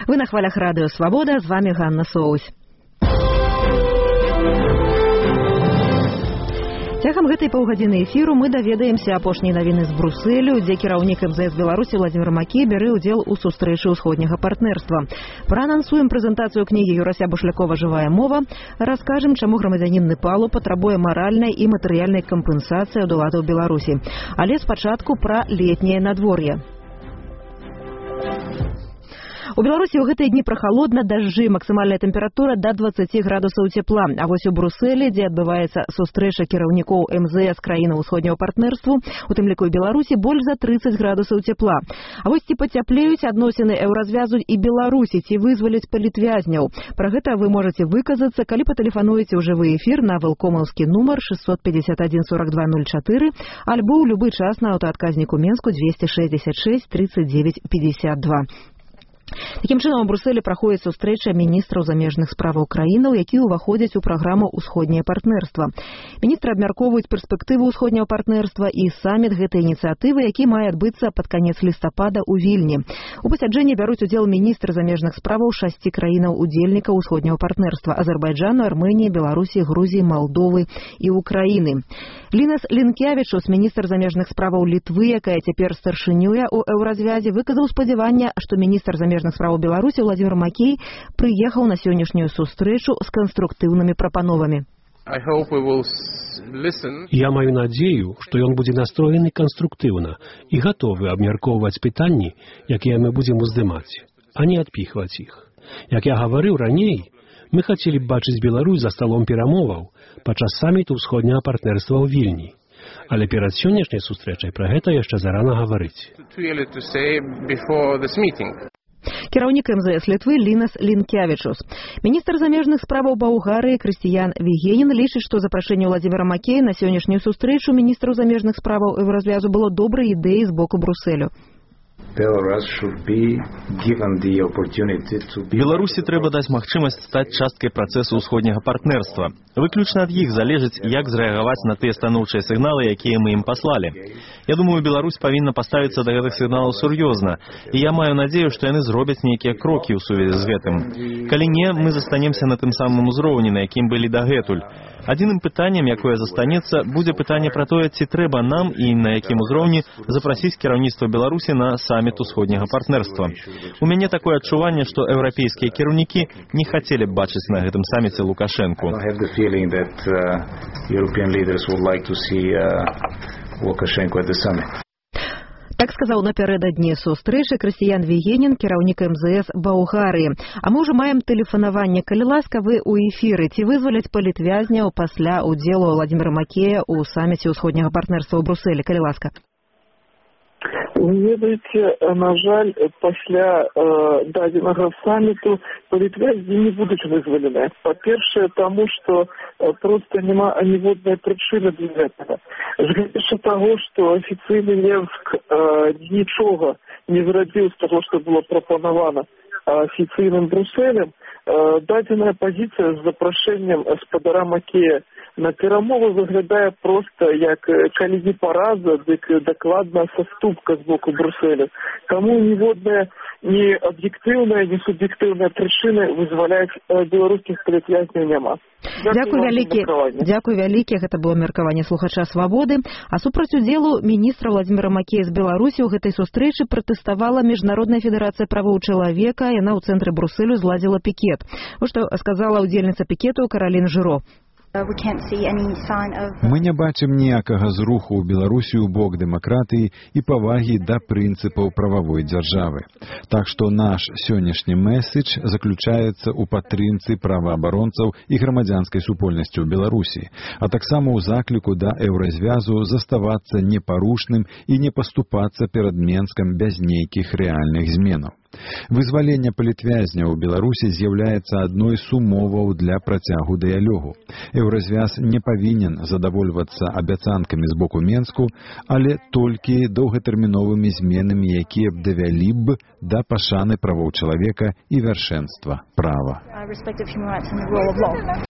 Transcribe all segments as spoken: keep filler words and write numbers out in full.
Вы на хвалях радыё Свабода, з вами Ганна Соусь. Цягам гэтай паўгадзіны эфіру мы даведаемся апошнія навіны з Брусэлю, дзе кіраўнік эм зэ эс Беларусі Владзімір Макей бярэ ўдзел у сустрэчы ўсходняга партнерства. Праанансуем прэзентацыю кнігі Юрася Бушлякова «Жывая мова», раскажам, чаму грамадзянін Непалу патрабуе маральнай і матэрыяльнай кампенсацыі ад уладаў Беларусі. Але спачатку пра летняе надвор'е. У Беларусі ў гэтыя дні прахалодна, дажджы, максімальная тэмпература да дваццаці градусаў цепла. А вось у Брусэлі, дзе адбываецца сустрэча кіраўнікоў эм зэ эс краінаў усходняга партнерству, у тым ліку і Беларусі, больш за трыццаць градусаў цепла. А вось ці пацяплеюць адносіны еўразвязу і Беларусі, ці вызваляць палітвязняў. Пра гэта вы можаце выказацца, калі патэлефануеце ў жывы эфір на вэлкомаўскі нумар шестьсот пятьдесят один сорок два ноль четыре альбо ў любы час на аўтаадказніку Менску двести шестьдесят шесть тридцать девять пятьдесят два. Такім чынам у Брусэлі праходзіць сустрэча міністраў замежных справаў краінаў, якія ўваходзяць у праграму «Усходняе партнерства». Міністры абмяркоўваюць перспектывы ўсходняга партнерства і саміт гэтай ініцыятывы, які мае адбыцца пад канец лістапада ў Вільні. У пасяджэнні бяруць удзел міністры замежных справаў шасці краінаў удзельнікаў ўсходняга партнерства: Азербайджану, Арменіі, Беларусі, Грузіі, Малдовы і Украіны. Лінас Лінкявічус, міністр замежных справаў Літвы, якая цяпер старшынюе ў еўразвязе, выказаў спадзяванне, што міністр замежных справаў Беларусі Владзімір Макей прыехаў на сённяшнюю сустрэчу з канструктыўнымі прапановамі. Я маю надзею, што ён будзе настроены канструктыўна і гатовы абмяркоўваць пытанні, якія мы будзем уздымаць, а не адпіхваць іх. Як я гаварыў раней, мы хацелі б бачыць Беларусь за сталом перамоваў падчас саміту ўсходняга партнерства ў Вільні. Але перад сённяшняй сустрэчай пра гэта яшчэ зарана гаварыць. Кіраўнік эм зэ эс Літвы Лінас Лінкявічус. Міністр замежных справаў Балгарыі Крыстыян Вігенін лічыць, што запрашэнне Владзіміра Макея на сённяшнюю сустрэчу міністраў замежных справаў еўразвязу было добрай ідэяй з боку Брусэлю. Беларусі трэба даць магчымасць стаць часткай працэсу ўсходняга партнерства. Выключна ад іх залежыць, як зрэагаваць на тыя станоўчыя сігналы, якія мы ім паслалі. Я думаю, Беларусь павінна паставіцца да гэтых сігналаў сур'ёзна, і я маю надзею, што яны зробяць нейкія крокі ў сувязі з гэтым. Калі не, мы застанемся на тым самым узроўні, на якім былі дагэтуль. Адзіным пытаннем, якое застанецца, будзе пытанне пра тое, ці трэба нам і на якім узроўні запрасіць кіраўніцтва Беларусі на саміт усходняга партнерства. У мяне такое адчуванне, што еўрапейскія кіраўнікі не хацелі б бачыць на гэтым саміце Лукашэнку. Так сказаў напярэдадні сустрэчы Крыстыян Вігенін, кіраўнік эм зэ эс Балгарыі. А мы ўжо маем тэлефанаванне. Калі ласка, вы ў эфіры. Ці вызваляць палітвязняў пасля ўдзелу Владзіміра Макея ў саміце ўсходняга партнерства ў Брусэлі? Калі ласка. Вы ведаеце, на жаль, пасля э, дадзенага саміту палітвязні не будуць вызвалены. Па-першае, таму, што э, проста няма аніводнай прычыны для гэтага. Згледзячы таго, што афіцыйны Менск э, нічога не зрабіў з таго, што было прапанавана афіцыйным Брусэлем, э, дадзеная пазіцыя з запрашэннем гаспадара Макея на перамовы выглядае проста як, калі не параза, дык дакладна саступка з боку Брусэля. Таму ніводная ні аб'ектыўная, ні суб'ектыўная прычына вызваляць беларускіх палітвязняў няма. Дзякуй вялікі. Дзякуй вялікі. Гэта было меркаванне слухача Свабоды. А супраць удзелу міністра Владзіміра Макея з Беларусі ў гэтай сустрэчы пратэставала Міжнародная федэрацыя правоў чалавека. Яна ў цэнтры Брусэлю зладзіла пікет. Вось што сказала ўдзельніца пікету Каралін Жыро. Мы не бачым ніякага зруху ў Беларусі ў бок дэмакратыі і павагі да прынцыпаў прававой дзяржавы. Так што наш сённяшні месседж заключаецца ў падтрымцы праваабаронцаў і грамадзянскай супольнасці ў Беларусі, а таксама ў закліку да еўразвязу заставацца непарушным і не паступацца перад Менскам без нейкіх рэальных зменаў. Вызваленне палітвязняў у Беларусі з'яўляецца адной з умоваў для працягу дыялогу. Еўразвяз не павінен задавольвацца абяцанкамі з боку Менску, але толькі доўгатэрміновымі зменамі, якія б давялі б да пашаны правоў чалавека і вяршэнства права.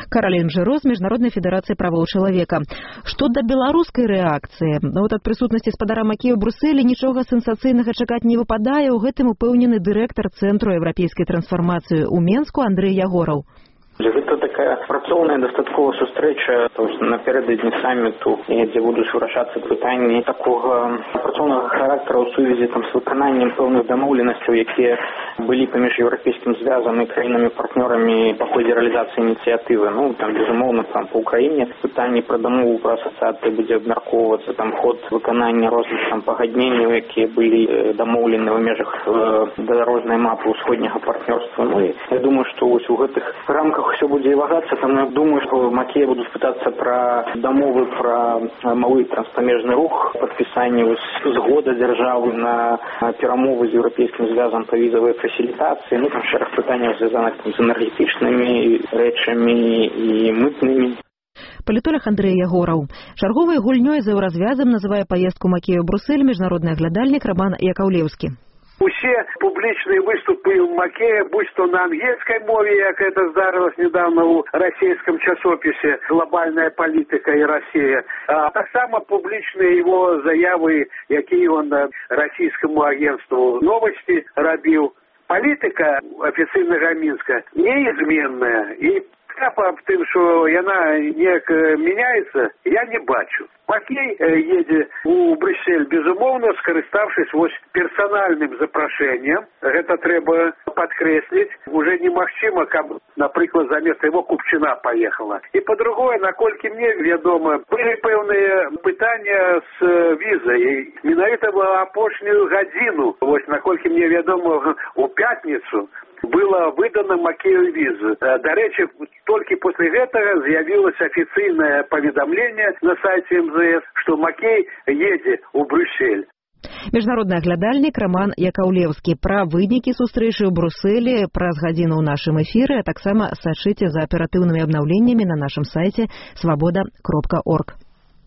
Каролин Жиро з Міжнароднай федэрацыі правоў чалавека. Што да беларускай рэакцыі? Вот ад прысутнасці спадара Макея ў Брусэлі нічога сенсацыйнага чакаць не выпадае. У гэтым упэўнены дырэктар Цэнтру еўрапейскай трансфармацыі ў Менску Андрэй Ягораў. Гэта такая працоўная дастаткова сустрэча напярэдадні саміту, дзе будуць вырашацца пытанні такога працоўнага характару ў сувязі там з выкананнем пэўных дамоўленасцяў, якія былі паміж еўрапейскім звязам і краінамі-партнёрамі па ходзе рэалізацыі ініцыятывы. Ну, там, безумоўна, там, па Ўкраіне пытанні пра дамову пра асацыяцыю будзе абмяркоўвацца, там, ход выканання розных там пагадненняў, якія былі дамоўлены ў межах э, дарожнай мапы ўсходняга партнёрства. Ну, і я думаю, што вось у гэтых рамках все будзе і вагацца, там я думаю, што Макея будуць пытацца пра дамовы пра малы транспамежны рух, падпісанне згода дзяржавы на перамовы з еўрапейскім звязам па візавай фасілітацыі, ну там шэраг пытанняў звязаных з энергетычнымі рэчамі і мытнымі. Палітолог Андрэй Ягораў. Чарговай гульнёй за еўразвязам называе паездку Макея ў Брусэль міжнародны аглядальнік Роман Якаўлеўскі. Усе публічныя выступы Макея, будь то на ангельскай мове, як это здарылось недавно у расійскім часопісе «Глобальная палітика і Росія», а таксама публічныя его заявы, якія он расійскому агентству «Новости» рабіў. Палітика афіцыйнага Мінска неизменная, і аб тым, што яна неяк мяняецца, я не бачу. Макей едзе у Брюссель, безумоўна, скарыстаўшись вось персанальным запрашэннем. Гэта трэба падкрэсліць. Уже немагчыма, каб, напрыклад, замест яго купчына паехала. І па-другое, наколькі мне вядома, былі пэўныя пытання з візай. Менавіта в апошнюю гадзіну, вось наколькі мне вядома, у пятніцу было выдано Макею визу. До речи, только после этого з'явилось официальное поведомление на сайте эм зэ эс, что Макей едет у Брюссель. Міжнародны аглядальнік Роман Якаўлеўскі. Пра вынікі сустрэчы ў Брусэлі праз гадзіну ў нашым эфіры, а таксама сачыце за аператыўнымі абнаўленнямі на нашым сайце свабода кропка орг.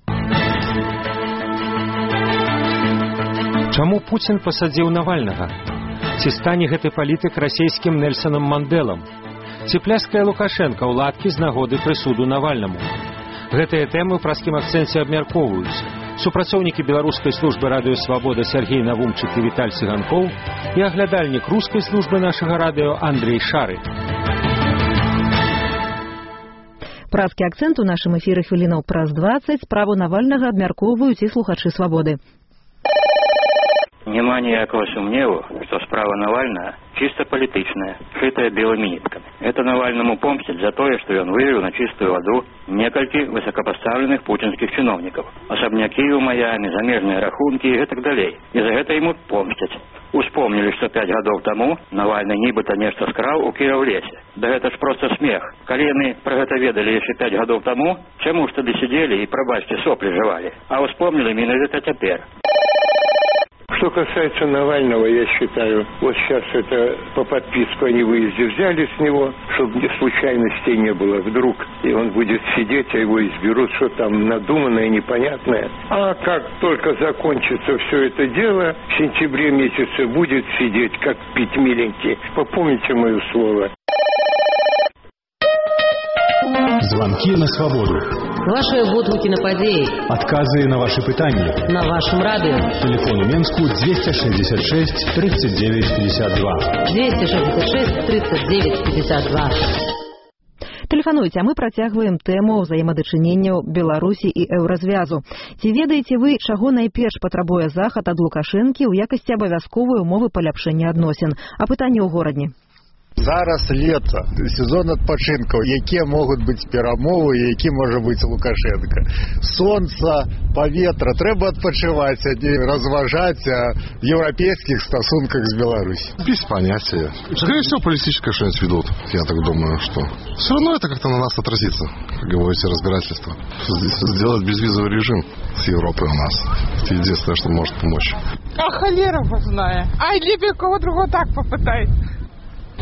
Чаму Пуцін пасадзіў Навальнага? Ці стане гэты палітык расійскім Нельсонам Манделам? Ці пляскае Лукашенка ў ладкі з нагоды прысуду Навальнаму? Гэтыя тэмы ў праскім акцэнце абмяркоўваюць супрацоўнікі беларускай службы радыё «Свабода» Сергей Навумчык і Віталь Цыганкоў і аглядальнік рускай службы нашага радыё Андрей Шары. Праскі акцэнт у нашым эфіры хвілінаў праз дваццаць. Справу Навальнага абмяркоўваюць і слухачы «Свабоды». Нема ніякого сумневу, что справа Навального чисто политичная, шитая белыми нитками. Это Навальному помстить за то, что он вывел на чистую воду некалькі высокопоставленных путинских чиновников. Особняки у Майами, замежные рахунки и так далее. И за это ему помстить. Успомнили, что пять годов тому Навальный нібыта нешта скраў у Кіровлесе. Да это ж просто смех. Колены про это ведали еще пять годов тому, чему ж тады сидели и, пробачьте, сопли жевали. А успомнили именно это теперь. Что касается Навального, я считаю, вот сейчас это по подписку о невыезде взяли с него, чтобы случайностей не было. Вдруг и он будет сидеть, а его изберут, что там надуманное, непонятное. А как только закончится все это дело, в сентябре месяце будет сидеть, как пить миленький. Попомните мое слово. Звонки на свободу. Ваши водгуки на падеи. Отказы на ваши пытания. На вашем радио. Телефон у Менску двести шестьдесят шесть тридцать девять пятьдесят два. двести шестьдесят шесть тридцать девять пятьдесят два. Тэлефануйце, а мы працягваем тэму ўзаемадачыненняў Беларусі і еўразвязу. Ці ведаеце вы, чаго найперш патрабуе захад ад Лукашэнкі ў якасці абавязковай умовы паляпшэння адносін? А пытанне ў горадні. Зараз лето, сезон адпачынкаў, якія могуць быць перамовы, які можа быць Лукашенко. Сонца, паветра, трэба адпачываць, а не разважаць о европейских стосунках с Беларусью. Без понятия. Скорее всего, политическое что-нибудь ведут, я так думаю, что. Все равно это как-то на нас отразится, как говорите, разбирательство. Сделать безвизовый режим с Европой у нас. Это единственное, что может помочь. А холера его знает. А либо кого другого так попытает.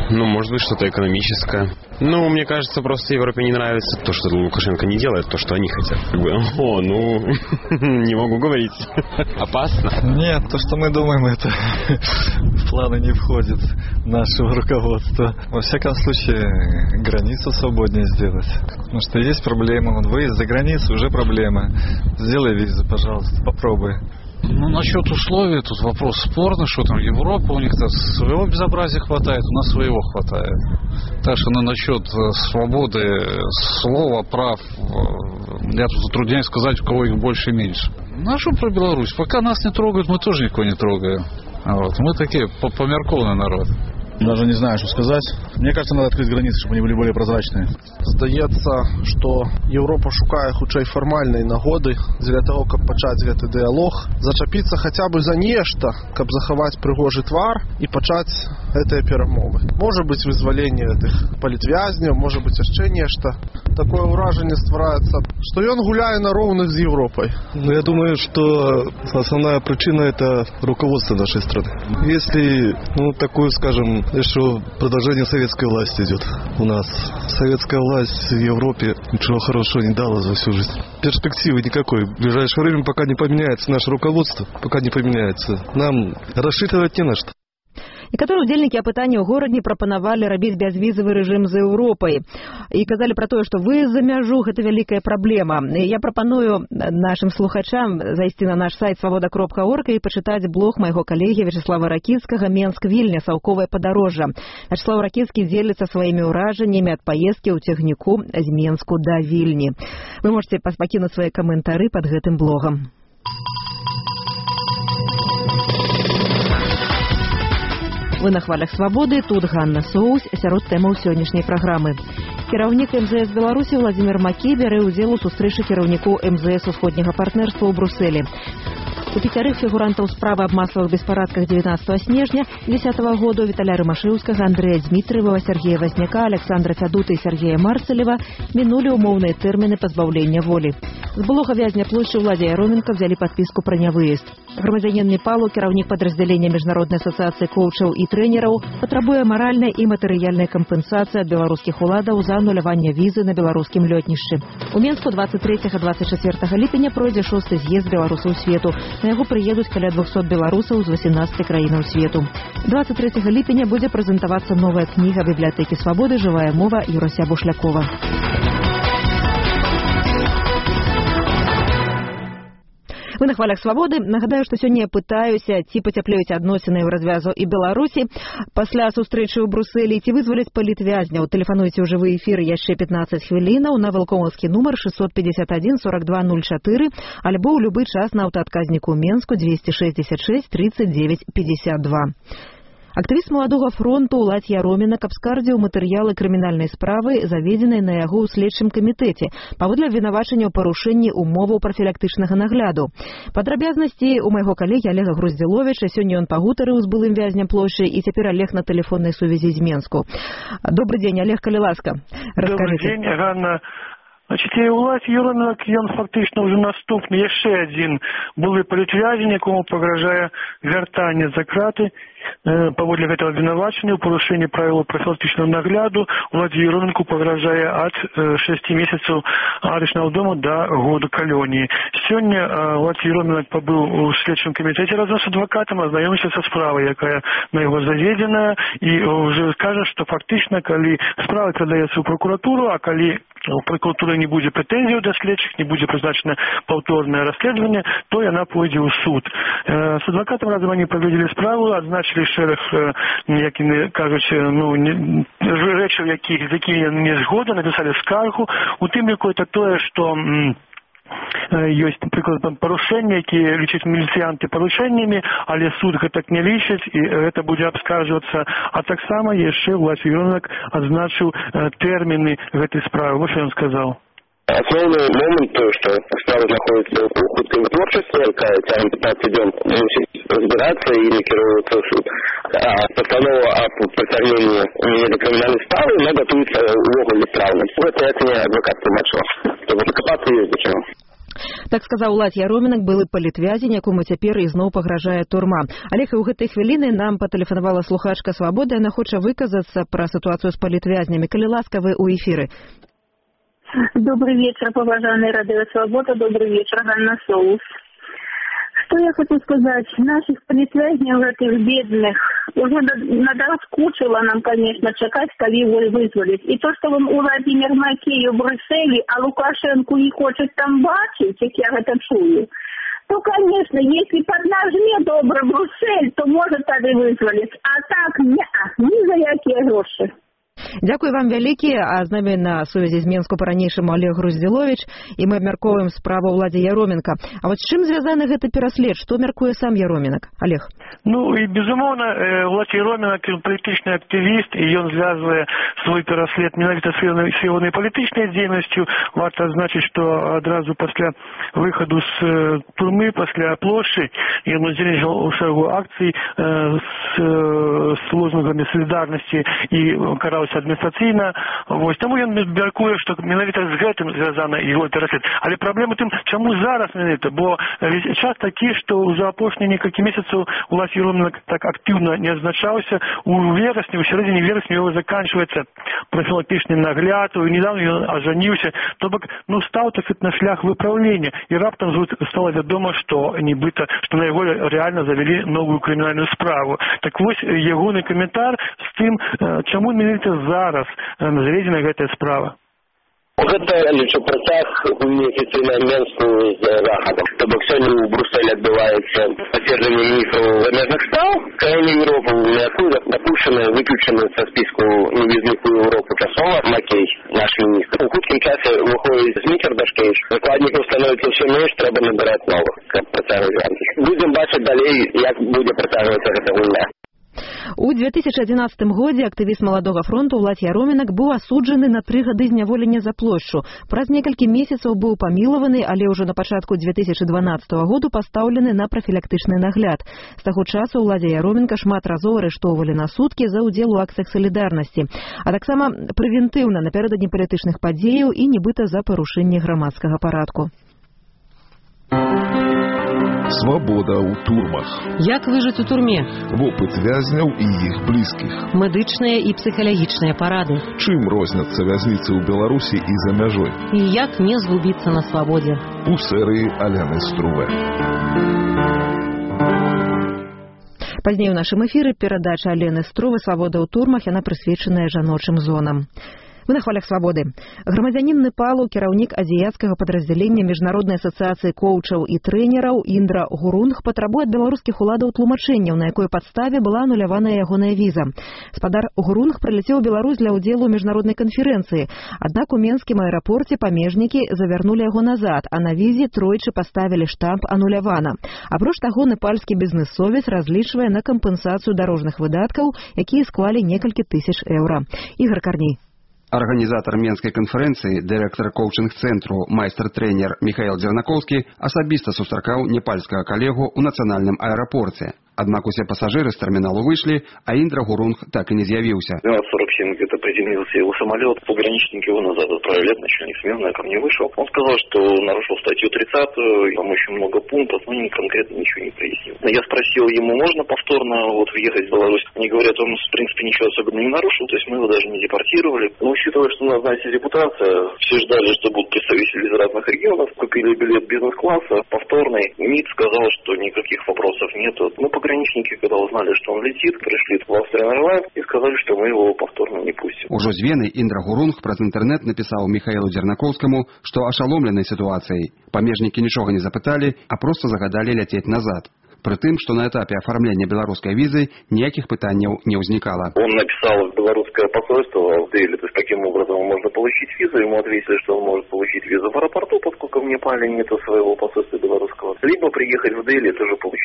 Ну, может быть, что-то экономическое. Ну, мне кажется, просто Европе не нравится то, что Лукашенко не делает, то, что они хотят. Как бы, о, ну, не могу говорить. Опасно? Нет, то, что мы думаем, это в планы не входит нашего руководства. Во всяком случае, границу свободнее сделать. Потому что есть проблема. Вот выезд за границу уже проблема. Сделай визу, пожалуйста, попробуй. Ну, насчет условий, тут вопрос спорный, что там Европа, у них-то своего безобразия хватает, у нас своего хватает. Так что ну, насчет свободы слова, прав, я тут затрудняюсь сказать, у кого их больше и меньше. Ну, а что про Беларусь? Пока нас не трогают, мы тоже никого не трогаем. Вот. Мы такие померкованный народ. Даже не знаю, что сказать. Мне кажется, надо открыть границы, чтобы они были более прозрачные. Здаецца, што Еўропа шукае хутчэй фармальнай нагоды для таго, каб пачаць гэты дыялог, зачапіцца хаця бы за нешта, каб захаваць прыгожы твар і пачаць гэтыя перамовы. Можа быць вызваленне гэтых палітвязняў, можа быць яшчэ нешта. Такое ўражанне ствараецца, што ён гуляе на роўных з Европой. Ну, я думаю, что основная причина это руководство нашей страны. Если, ну, такую, скажем, что продолжение советской власти идет у нас. Советская власть в Европе ничего хорошего не дала за всю жизнь. Перспективы никакой. В ближайшее время, пока не поменяется наше руководство, пока не поменяется, нам рассчитывать не на что. Некаторыя ўдзельнікі апытання ў горадзе прапанавалі рабіць бязвізавы рэжым з Еўропай і казалі пра тое, што вы за мяжу гэта вялікая праблема. Я прапаную нашым слухачам зайсці на наш сайт свабода кропка орг і пачытаць блог майго калегі Вячеслава Ракіцкага «Менск-Вільня. Саўковае падарожжа». Вячеслав Ракіцкі дзеліцца сваімі ўражаннямі ад паездкі ў цягніку з Менску да Вільні. Вы можете пакінуць свае каментары пад гэтым блогам. Вы на хвалях свабоды, тут Ганна Соус, сярод тэмаў сённяшняй праграмы. Кіраўнік эм зэ эс Беларусі Владзімір Макей бярэ ўдзел у сустрэчы кіраўнікоў эм зэ эс усходняга партнерства ў Брусэлі. У пяцярых фігурантаў справы аб масавых беспарадках дзевятнаццатага снежня дзесятага года Віталя Рымашэўскага, Андрэя Дзмітрыева, Сергея Вазняка, Александра Фядута і Сергея Марцелева мінулі ўмоўныя тэрміны пазбаўлення волі. З былога вязня плошчы Владзя Яроменка взялі падпіску пра нявыезд. Грамадзянін Непалу, кіраўнік падраздзялення міжнароднай асацыяцыі коучаў і трэнераў, патрабуе маральнай і матэрыяльнай кампенсацыі ад беларускіх уладаў за ануляванне візы на беларускім лётнішчы. У Менску дваццаць трэцяга - дваццаць чацвёртага ліпеня пройдзе шосты з'езд беларусаў свету. На яго прыедуць каля двухсот беларусаў з васемнаццаці краінаў свету. дваццаць трэцяга ліпеня будзе прэзентавацца новая кніга бібліятэкі свабоды «Жывая мова» Юрася Бушлякова. Вы на хвалях свабоды. Нагадаю, што сёння я пытаюся, ці пацяплеюць адносіны ў развязу і Беларусі пасля сустрэчы ў Брусэлі, ці вызваляць палітвязняў. Тэлефануйце ў жывы эфір яшчэ пятнаццаць хвілінаў на валкомаўскі нумар шестьсот пятьдесят один сорок два ноль четыре альбо ў любы час на аўтаадказніку ў Менску двести шестьдесят шесть тридцать девять пятьдесят два. Актывіст маладога фронту Уладзь Яроменак абскардзіў матэрыялы крымінальнай справы, заведзенай на яго ў следчым камітэце, паводле абвінавачання ў парушэнні умоваў прафілактычнага нагляду. Падрабязнасці у майго калегі Олега Груздзіловіча. Сёння ён пагутарыў з былым вязням плошчы, і цяпер Олег на тэлефоннай сувязі з Менску. Добрый дзень, Олег, калі ласка. Добрый дзень, Ганна. Значит, і Уладзь Яроменак, ён фактычна ўжо наступны, яшчэ адзін былы палітвязень, якому пагражае вяртанне за краты. Паводле гэтага абвінавачання ў парушэнні правілаў прафілактычнага нагляду Уладзі Яроменку пагражае ад шасці месяцаў арэштнага дома да года калоніі. Сёння Уладзь Яроменак пабыў у следчым камітэце разам з адвакатам, азнаёміўся са справай, якая на яго заведзеная, і ўжо кажа, што фактычна, калі справа перадаецца ў прокуратуру, а калі у прокуратуры не будзе прэтэнзіяў да следчых, не будзе прызначана паўторнае расследаванне, то яна пойдзе ў суд. З адвакатам разам они правядзелі справу, адзначылі шэраг, як яны кажуць, ну, рэчаў, якіх, з якімі не згода, напісалі скаргу, у тым ліку это тое, што ёсць, напрыклад, парушэнні, якія лічаць міліцыянты парушэннямі, але суд гэтак не лічыць, і гэта будзе абскарджвацца. А таксама яшчэ Уладзь Яроменак адзначыў тэрміны гэтай справы. Вось што ён сказаў. Основной момент, что справа находится в хутком творчестве, якая цягнет пятнадцать дзён, мусіць разбираться и накіроўвацца ў суд. А постанова о притягнении до криминальной справы, она готовится увогуле справно. Это, это не адвокат тлумачыў. Чтобы закопаться есть до чего. Так сказаў Уладзь Яромінак, былы палітвязень, якому цяпер ізноў пагражае турма. Алег, і ў гэтай хвіліны нам патэлефанавала слухачка Свабоды, яна хоча выказацца пра сітуацыю з палітвязнямі. Калі ласка, вы ў эфіры. Добрый вечер, поважанная Радио Свобода, добрый вечер, Ганна Соус. Что я хочу сказать, наших политвязней, этих бедных, уже надоскучило нам, конечно, чекать, когда его вызволить. И то, что он у Владимир Макеев в Брюсселе, а Лукашенко не хочет там бачить, как я это чую, то, конечно, если поднажме добрый Брюссель, то может тогда вызволить. А так, не, ни за какие гроши. Дзякуй вам вялікі, а з намі на сувязі з Менску па-ранейшаму Олег Груздзіловіч, і мы абмяркоўваем справу Уладзі Яроменка. А вот з чым звязаны гэты пераслед? Што мяркуе сам Яроменак? Олег. Ну, і, безумоўна, Уладзь Яроменак палітычны актывіст, і ён звязвае свой пераслед менавіта з ягонай палітычнай дзейнасцю. Варта адзначыць, што адразу пасля выхаду з турмы, пасля плошчы, ён удзельнічаў у шэрагу акцый з лозунгамі салідарнасці і караўся адміністрацыйна. Вось таму ён мяркуе, што менавіта з гэтым звязана яго пераслед. Але праблема тым, чаму зараз менавіта, бо час такі, што за апошнія некалькі месяцаў Уладзь Яроменак так актыўна не адзначаўся. У верасні, у сярэдзіне верасня яго заканчваецца профілактычны нагляд, і недавно ён ажаніўся, то бок, ну, стаў так на шлях выпраўлення, і раптам стала вядома, што нібыта, што на яго рэальна завялі новую крымінальную справу. Так вось ягоны каментар з тым, чаму менавіта зараз заведзена гэтая справа. Гэта лічу працяг неафіцыйнага Менску з захадам. То бок сёння ў Брюсселі адбываецца пацверджанне міністраў замежных спраў краін Еўропы, якую дапушчаны, выключаны са спіску невізных у Еўропу часова Макей, наш міністр. У хуткім часе выходзіць Зміцер Дашкевіч. Дакладнікаў становіцца ўсё менш, трэба набіраць новых, каб працягваць гандаль. Будзем бачыць далей, як будзе працягвацца гэта гульня. У две тысячи одиннадцатым годзе актывіст Маладога фронту Уладзь Яроменак быў асуджаны на тры гады зняволення за плошчу. Праз некалькі месяцаў быў памілаваны, але ўжо на пачатку две тысячи дванаццатага году пастаўлены на прафілактычны нагляд. З таго часу Уладзя Яроменка шмат разоў арыштоўвалі на суткі за ўдзел у акцыях салідарнасці, а таксама прэвентыўна напярэдадні палітычных падзеяў і нібыта за парушэнне грамадскага парадку. Свабода ў турмах. Як выжыць у турме? Вопыт вязняў і іх блізкіх. Медычныя і псіхалагічныя парады. Чым розняцца вязніцы ў Беларусі і за мяжой? І як не згубіцца на свабодзе? У серыі Аляны Струве. Пазней у нашым эфіры перадача Алены Струве «Свабода ў турмах», яна прысвечаная жаночым зонам. Мы на хвалях свабоды. Грамадзянін Непалу, кіраўнік азіяцкага падраздзялення Міжнароднай асацыяцыі коучаў і трэнераў Индра Гурунг патрабуе ад беларускіх уладаў тлумачэнняў, на якой падставе была ануляваная ягоная віза. Спадар Гурунг прыляцеў у Беларусь для ўдзелу ў міжнароднай канферэнцыі. Аднак у менскім аэрапорце памежнікі завярнулі яго назад, а на візе тройчы паставілі штамп «анулявана». Апроч таго, непальскі бізнэсовец разлічвае на кампенсацыю дарожных выдаткаў, якія склалі некалькі тысяч еўра. Ігор Карней. Арганізатар Менскай канферэнцыі, дырэктар коучынг-цэнтру, майстар-трэнер Міхаіл Дзернакоўскі асабіста сустракаў непальскага калегу ў нацыянальным аэрапорце. Однако все пассажиры с терминала вышли, а Индра Гурунг так и не заявился. двенадцать сорок семь где-то приземлился его самолет. Пограничники его назад отправили, начальник смены ко мне вышел. Он сказал, что нарушил статью тридцатую, там очень много пунктов, но не конкретно ничего не прояснил. Я спросил, ему можно повторно вот въехать в Беларусь? Они говорят, он в принципе ничего особенно не нарушил, то есть мы его даже не депортировали. Но учитывая, что у нас, знаете, репутация, все ждали, что будут представители из разных регионов, купили билет бизнес-класса, повторный. МИД сказал, что никаких вопросов нету. Ну, пограничники, когда узнали, что он летит, пришли в Austrian Airlines и сказали, что мы его повторно не пустим. Ужо з Вены Индра Гурунг праз интернет написал Михаилу Дзернакоўскаму, что ошеломлены ситуацией. Памежники ничего не запытали, а просто загадали лететь назад. При тым, что на этапе оформления белорусской визы никаких пытаний не возникало. Он написал в белорусское посольство в Дели, то есть каким образом можно получить визу. Ему ответили, что он может получить визу в аэропорту, поскольку в Непале нет своего посольства белорусского. Либо приехать в Дели и тоже получить визу.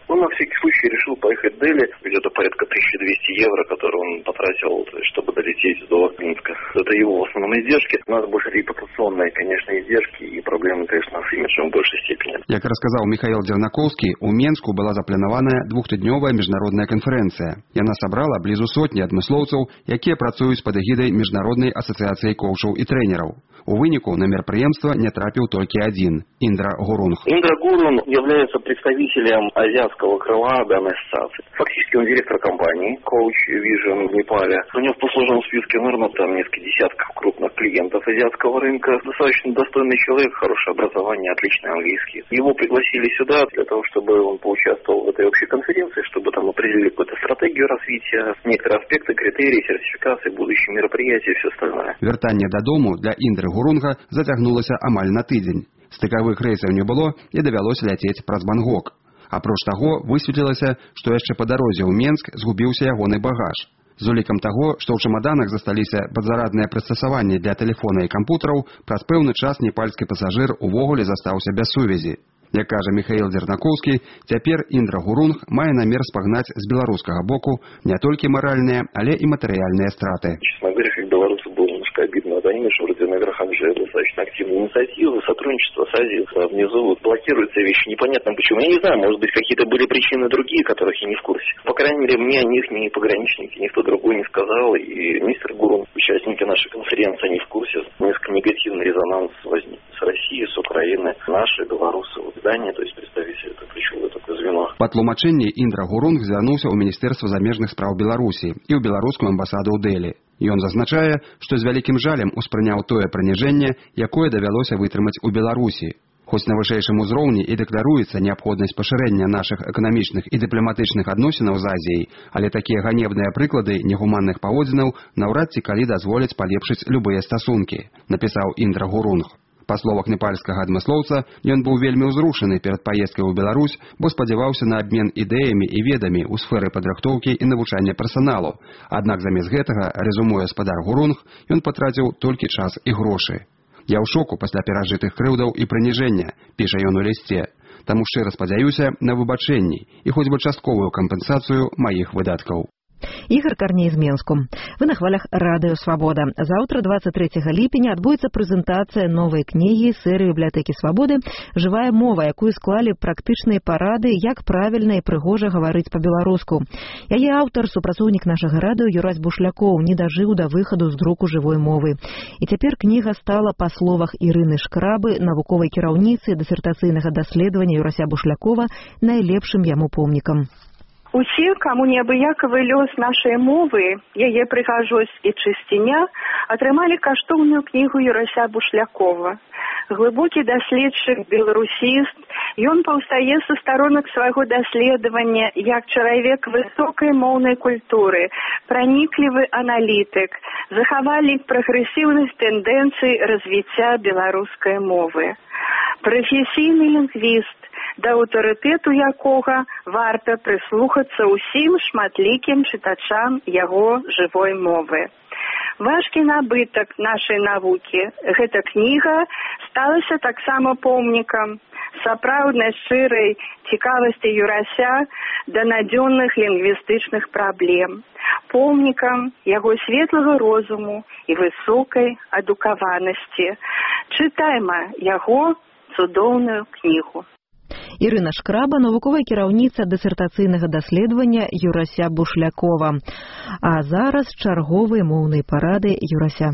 Он на всякий случай решил поехать в Дели, где-то порядка тысяча двести евро, которые он потратил, чтобы долететь до Минска. Это его в основном издержки. У нас больше репутационные, конечно, издержки и проблемы, конечно, с имиджем в большей степени. Як расказаў Михаил Дзернакоўскі, у Менску была запланаваная двухтыднёвая міжнародная канферэнцыя. Яна сабрала блізу сотні адмыслоўцаў, якія працуюць пад эгідай Міжнароднай асацыяцыі коучаў і трэнераў. У выніку на мерапрыемства не трапіў толькі адзін – Индра Гурунг. Индра Гурунг является представителем азиатского крыла данной ассоциации. Фактически он директор компании Coach Vision в Непале. У него в послужном списке норма там несколько десятков крупных клиентов азиатского рынка. Достаточно достойный человек, хорошее образование, отличный английский. Его пригласили сюда для того, чтобы он поучаствовал в этой общей конференции, чтобы там определили какую-то стратегию развития, некоторые аспекты, критерии, сертификации, будущие мероприятия и все остальное. Вяртанне дадому для Індры Гурунга зацягнулася амаль на тыдзень. Стыкавых рэйсаў не было і давялося ляцець праз Бангкок. Апроч таго, высветлілася, што яшчэ па дарозе ў Менск згубіўся ягоны багаж. З улікам таго, што ў чамаданах засталіся падзарадныя прыстасаванні для тэлефона і кампутараў, праз пэўны час непальскі пасажыр увогуле застаўся без сувязі. Як кажа Михаил Дзернакоўскі, цяпер Индра Гурунг мае намер спагнаць з беларускага боку не толькі маральныя, але і матэрыяльныя страты. Честно говоря, как белорусу было немножко обидно. Они, что вроде на верхах же достаточно активные инициативы, сотрудничество с Азией, а внизу блокируются вещи непонятно почему. Я не знаю, может быть, какие-то были причины другие, которых я не в курсе. По крайней мере, мне о них ни пограничники, никто другой не сказал. И мистер Гурунг, участники нашей конференции, они в курсе. Несколько негативный резонанс возник с России, с Украины, наши, белорусы, вот здание, то есть представители, это ключевое такое звено. Па тлумачэнні Индра Гурунг звярнуўся ў Міністэрства замежных спраў Беларусі і ў беларускую амбасаду ў Дэлі. Ён зазначае, што з вялікім жалем успрыняў тое прыніжэнне, якое давялося вытрымаць у Беларусі. Хоць на вышэйшым узроўні і дэкларуецца неабходнасць пашырэння нашых эканамічных і дыпламатычных адносінаў з Азіяй, але такія ганебныя прыклады негуманных паводзінаў наўрад ці калі дазволяць палепшыць любыя стасункі, напісаў Индра Гурунг. Па словах непальскага адмыслоўца, ён быў вельмі ўзрушаны перад паездкай у Беларусь, бо спадзяваўся на абмен ідэямі і ведамі ў сферы падрыхтоўкі і навучання персаналу. Аднак замест гэтага, рэзумуе спадар Гурунг, ён патраціў толькі час і грошы. Я ў шоку пасля перажытых крыўдаў і прыніжэння, піша ён у лісце. Таму шчыра спадзяюся на выбачэнні і хоць бы частковую кампенсацыю маіх выдаткаў. Ігор Карней з Менску. Вы на хвалях Радыё Свабода. Заўтра, двадцать трэцяга ліпеня, адбудзецца прэзентацыя новай кнігі серыі бібліятэкі Свабоды «Жывая мова», якую склалі практычныя парады, як правільна і прыгожа гаварыць па-беларуску. Яе аўтар, супрацоўнік нашага радыё Юрась Бушлякоў, не дажыў да выхаду з друку жывой мовы. І цяпер кніга стала, па словах Ірыны Шкрабы, навуковай кіраўніцы дысертацыйнага даследавання Юрася Бушлякова, найлепшым яму помнікам. Усе, каму неабыякавы лёс нашай мовы, яе прыгажосць і чысціня, атрымалі каштоўную кнігу Юрася Бушлякова. Глыбокі даследчык, беларусіст, ён паўстае са старонак свайго даследавання як чалавек высокай моўнай культуры, праніклівы аналітык, захавальнік прагрэсіўных тэндэнцый развіцця беларускай мовы. Прафесійны лінгвіст, да аўтарытэту якога варта прыслухацца ўсім шматлікім чытачам яго жывой мовы. Важкі набытак нашай навукі, гэта кніга сталася таксама помнікам сапраўднай шчырай цікавасці Юрася да надзённых лінгвістычных праблем, помнікам яго светлага розуму і высокай адукаванасці. Чытайма яго цудоўную кнігу. Ірына Шкраба, навуковая кіраўніца дысертацыйнага даследавання Юрася Бушлякова. А зараз чарговыя моўныя парады Юрася.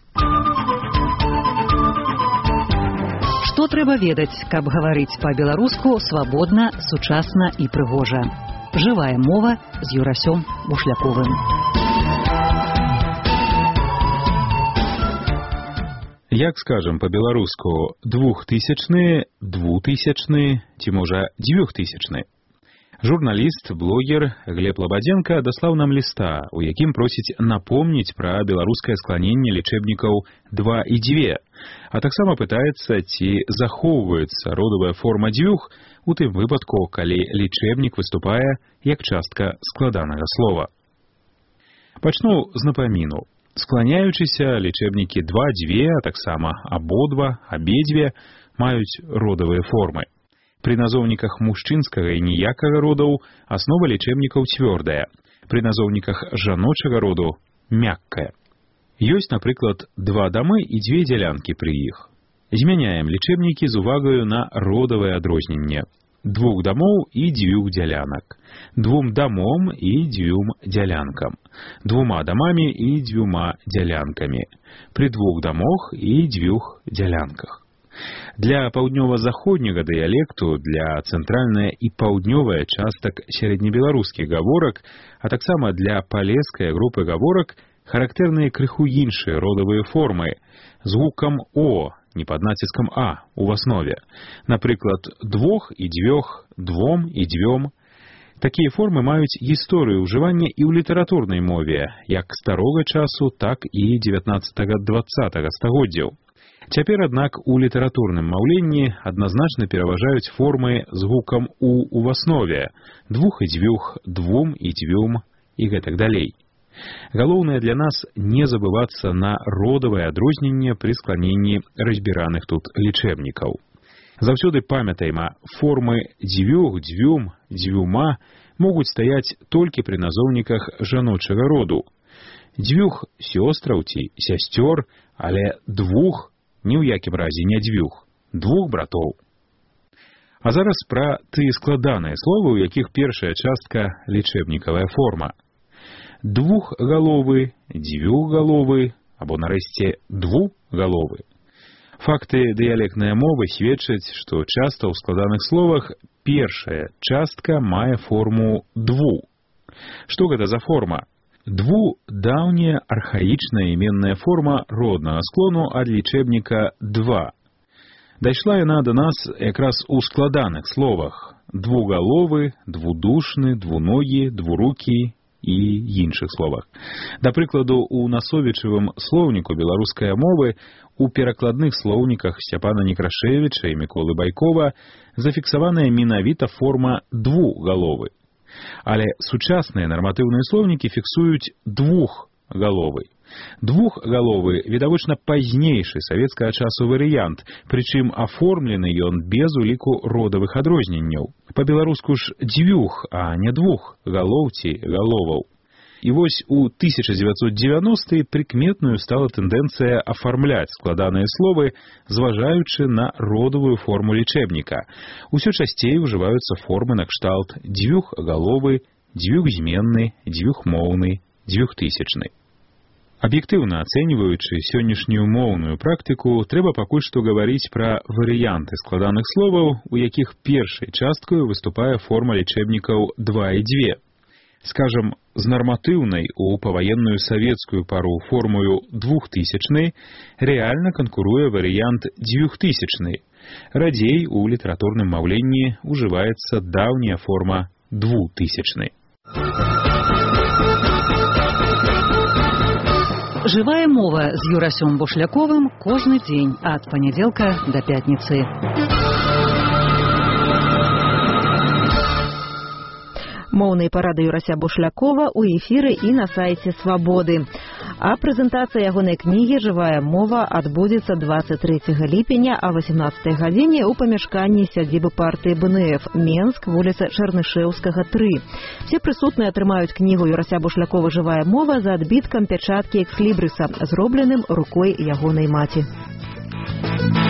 Што трэба ведаць, каб гаварыць па-беларуску свабодна, сучасна і прыгожа? Жывая мова з Юрасём Бушляковым. Як скажам па-беларуску, двухтысячны, двутысячны ці можа дзвюхтысячны. Журналіст, блогер Глеб Лабадзенко даслаў нам ліста, у якім просіць напомніць пра беларускае скланенне лічэбнікаў два і дзве, а таксама пытаецца, ці захоўваецца родавая форма дзвюх у тым выпадку, калі лічэбнік выступае як частка складанага слова. Пачну з напаміну. Скланяючыся, лічэбнікі два, дзве, а таксама абодва, абедзве маюць родавыя формы. Пры назоўніках мужчынскага і ніякага родаў аснова лічэбнікаў цвёрдая, пры назоўніках жаночага роду мяккая. Ёсць, напрыклад, два дамы і дзве дзялянкі пры іх. Змяняем лічэбнікі з увагаю на родавае адрозненне. Двух дамоў і дзвюх дзялянак. Двум дамом і дзвюм дзялянкам. Двума дамамі і дзвюма дзялянкамі. Пры двух дамох і дзвюх дзялянках. Для паўднёва-заходняга дыялекту, для цэнтральнай і паўднёвай частак сярэднебеларускіх гаворак, а таксама для палескай групы гаворак характэрныя крыху іншыя родавыя формы з гукам «о», не пад націскам «а» у аснове. Напрыклад, двох і дзвёх, двом і дзвём. Такія формы маюць гісторыю ўжывання і ў літаратурнай мове, як старога часу, так і дзевятнаццатага-дваццатага стагоддзяў. Цяпер, аднак, у літаратурным маўленні адназначна пераважаюць формы з гукам «у» у аснове, двух і дзвюх, двум і дзвюм і гэтак далей. Галоўнае для нас не забывацца на родавае адрозненне пры скланенні разбіраных тут лічэбнікаў. Заўсёды памятайма, формы дзвюх, дзвюм, дзвюма могуць стаяць толькі пры назоўніках жаночага роду. Дзвюх сёстраў ці сясцёр, але двух ні ў якім разе не дзвюх, двух братоў. А зараз пра тыя складаныя словы, у якіх першая частка лічэбнікавая форма. Двухгаловы, дзвюхгаловы, або нарэшце двугаловы. Факты дыялектнай мовы сведчаць, што часта ў складаных словах першая частка мае форму дву. Што гэта за форма? Дву – даўняя архаічная іменная форма роднага склону ад лічэбніка два. Дайшла яна да нас якраз у складаных словах: двугаловы, двудушны, двуногі, двурукі і іншых словах. Да прыкладу, у насовічавым слоўніку беларускай мовы у перакладных слоўніках Сцяпана Некрашевіча і Міколы Байкова зафіксаваная менавіта форма двугаловы. Але сучасныя нарматыўныя слоўнікі фіксуюць двухгаловы. Двухгаловы відавочна пазнейшы савецкага часу варыянт, прычым аформлены ён без уліку родавых адрозненняў. Па-беларуску ж дзвюх, а не двух галоў ці галоваў. І вось у тысяча дзевяцьсот дзевяностыя прыкметную стала тэндэнцыя афармляць складаныя словы, зважаючы на родавую форму лічэбніка. Усё часцей ужываюцца формы накшталт дзвюхгаловы, дзвюхзменны, дзвюхмоўны, дзвюхтысячны. Аб'ектыўна ацэньваючы сённяшнюю моўную практыку, трэба пакуль што гаварыць пра варыянты складаных словаў, у якіх першай часткаю выступае форма лічэбнікаў два і дзве. Скажам, з нарматыўнай у паваенную савецкую пару формою двухтысячнай рэальна канкуруе варыянт дзвюхтысячнай. Радзей у літаратурным маўленні ужываецца даўняя форма двутысячнай. Жывая мова з Юрасём Бушляковым кожны дзень ад панядзелка да пятніцы. Моўныя парады Юрася Бушлякова ў эфіры і на сайце Свабоды. А прэзентацыя ягонай кнігі «Жывая мова» адбудзецца дваццаць трэцяга ліпеня а васемнаццатай гадзіне ў памяшканні сядзібы партыі бэ эн эф Менск, вуліца Чарнышэўскага, тры. Все прысутныя атрымаюць кнігу Юрася Бушлякова «Жывая мова» за адбіткам пячаткі экслібрыса, зробленым рукой ягонай маці.